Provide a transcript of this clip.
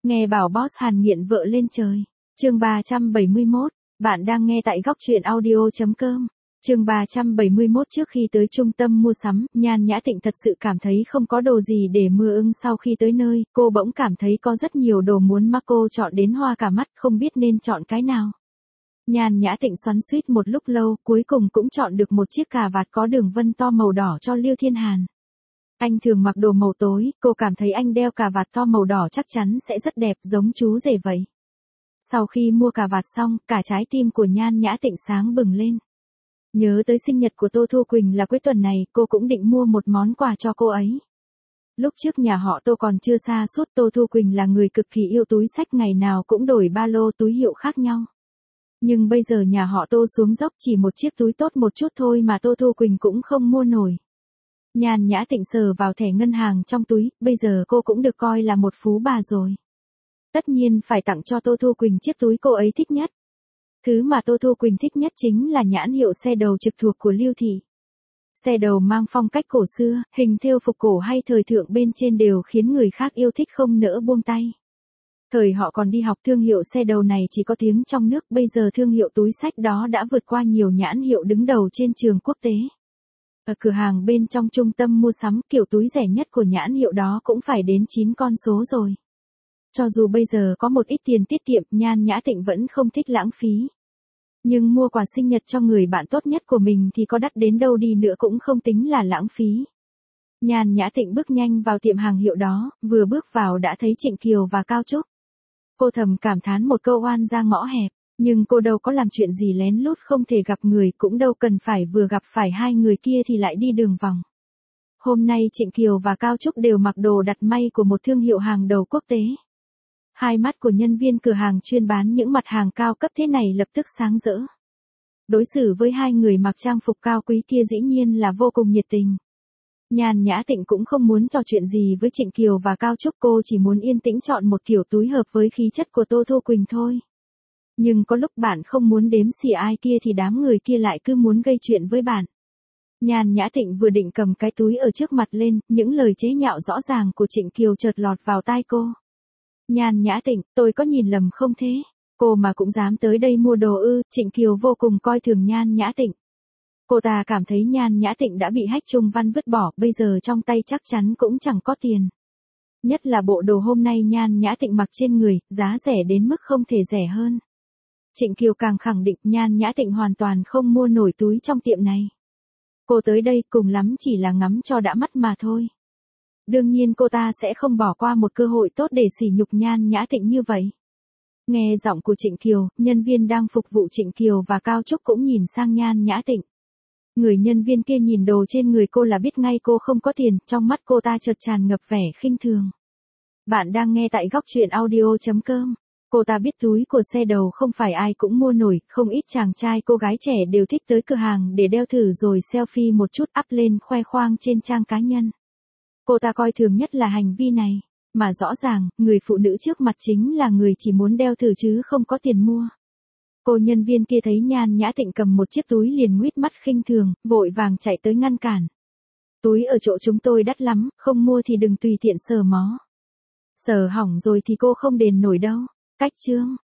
Nghe bảo boss Hàn nghiện vợ lên trời. Chương 371, bạn đang nghe tại góc truyện audio.com. Chương 371 trước khi tới trung tâm mua sắm, Nhan Nhã Tịnh thật sự cảm thấy không có đồ gì để mưa ưng sau khi tới nơi, cô bỗng cảm thấy có rất nhiều đồ muốn mà cô chọn đến hoa cả mắt không biết nên chọn cái nào. Nhan Nhã Tịnh xoắn xuýt một lúc lâu, cuối cùng cũng chọn được một chiếc cà vạt có đường vân to màu đỏ cho Liêu Thiên Hàn. Anh thường mặc đồ màu tối, cô cảm thấy anh đeo cà vạt to màu đỏ chắc chắn sẽ rất đẹp giống chú rể vậy. Sau khi mua cà vạt xong, cả trái tim của Nhan Nhã Tịnh sáng bừng lên. Nhớ tới sinh nhật của Tô Thu Quỳnh là cuối tuần này, cô cũng định mua một món quà cho cô ấy. Lúc trước nhà họ Tô còn chưa xa suốt, Tô Thu Quỳnh là người cực kỳ yêu túi xách, ngày nào cũng đổi ba lô túi hiệu khác nhau. Nhưng bây giờ nhà họ Tô xuống dốc, chỉ một chiếc túi tốt một chút thôi mà Tô Thu Quỳnh cũng không mua nổi. Nhan Nhã Tịnh sờ vào thẻ ngân hàng trong túi, bây giờ cô cũng được coi là một phú bà rồi. Tất nhiên phải tặng cho Tô Thu Quỳnh chiếc túi cô ấy thích nhất. Thứ mà Tô Thu Quỳnh thích nhất chính là nhãn hiệu xe đầu trực thuộc của Liêu Thị. Xe đầu mang phong cách cổ xưa, hình thêu phục cổ hay thời thượng bên trên đều khiến người khác yêu thích không nỡ buông tay. Thời họ còn đi học, thương hiệu xe đầu này chỉ có tiếng trong nước, bây giờ thương hiệu túi xách đó đã vượt qua nhiều nhãn hiệu đứng đầu trên trường quốc tế. Ở cửa hàng bên trong trung tâm mua sắm, kiểu túi rẻ nhất của nhãn hiệu đó cũng phải đến 9 con số rồi. Cho dù bây giờ có một ít tiền tiết kiệm, Nhan Nhã Tịnh vẫn không thích lãng phí. Nhưng mua quà sinh nhật cho người bạn tốt nhất của mình thì có đắt đến đâu đi nữa cũng không tính là lãng phí. Nhan Nhã Tịnh bước nhanh vào tiệm hàng hiệu đó, vừa bước vào đã thấy Trịnh Kiều và Cao Trúc. Cô thầm cảm thán một câu oan ra ngõ hẹp, nhưng cô đâu có làm chuyện gì lén lút không thể gặp người, cũng đâu cần phải vừa gặp phải hai người kia thì lại đi đường vòng. Hôm nay Trịnh Kiều và Cao Trúc đều mặc đồ đặt may của một thương hiệu hàng đầu quốc tế. Hai mắt của nhân viên cửa hàng chuyên bán những mặt hàng cao cấp thế này lập tức sáng rỡ. Đối xử với hai người mặc trang phục cao quý kia dĩ nhiên là vô cùng nhiệt tình. Nhan Nhã Tịnh cũng không muốn trò chuyện gì với Trịnh Kiều và Cao Trúc, cô chỉ muốn yên tĩnh chọn một kiểu túi hợp với khí chất của Tô Thu Quỳnh thôi. Nhưng có lúc bạn không muốn đếm xỉa ai kia thì đám người kia lại cứ muốn gây chuyện với bạn. Nhan Nhã Tịnh vừa định cầm cái túi ở trước mặt lên, những lời chế nhạo rõ ràng của Trịnh Kiều chợt lọt vào tai cô. Nhan Nhã Tịnh, tôi có nhìn lầm không thế? Cô mà cũng dám tới đây mua đồ ư? Trịnh Kiều vô cùng coi thường Nhan Nhã Tịnh. Cô ta cảm thấy Nhan Nhã Tịnh đã bị Hách Trung Văn vứt bỏ, bây giờ trong tay chắc chắn cũng chẳng có tiền. Nhất là bộ đồ hôm nay Nhan Nhã Tịnh mặc trên người, giá rẻ đến mức không thể rẻ hơn. Trịnh Kiều càng khẳng định Nhan Nhã Tịnh hoàn toàn không mua nổi túi trong tiệm này. Cô tới đây cùng lắm chỉ là ngắm cho đã mắt mà thôi. Đương nhiên cô ta sẽ không bỏ qua một cơ hội tốt để sỉ nhục Nhan Nhã Tịnh như vậy. Nghe giọng của Trịnh Kiều, nhân viên đang phục vụ Trịnh Kiều và Cao Trúc cũng nhìn sang Nhan Nhã Tịnh. Người nhân viên kia nhìn đồ trên người cô là biết ngay cô không có tiền, trong mắt cô ta chợt tràn ngập vẻ khinh thường. Bạn đang nghe tại góc truyện audio.com. Cô ta biết túi của xe đầu không phải ai cũng mua nổi, không ít chàng trai cô gái trẻ đều thích tới cửa hàng để đeo thử rồi selfie một chút up lên khoe khoang trên trang cá nhân. Cô ta coi thường nhất là hành vi này, mà rõ ràng, người phụ nữ trước mặt chính là người chỉ muốn đeo thử chứ không có tiền mua. Cô nhân viên kia thấy Nhan Nhã Tịnh cầm một chiếc túi liền nguýt mắt khinh thường, vội vàng chạy tới ngăn cản. Túi ở chỗ chúng tôi đắt lắm, không mua thì đừng tùy tiện sờ mó. Sờ hỏng rồi thì cô không đền nổi đâu. Cách chương.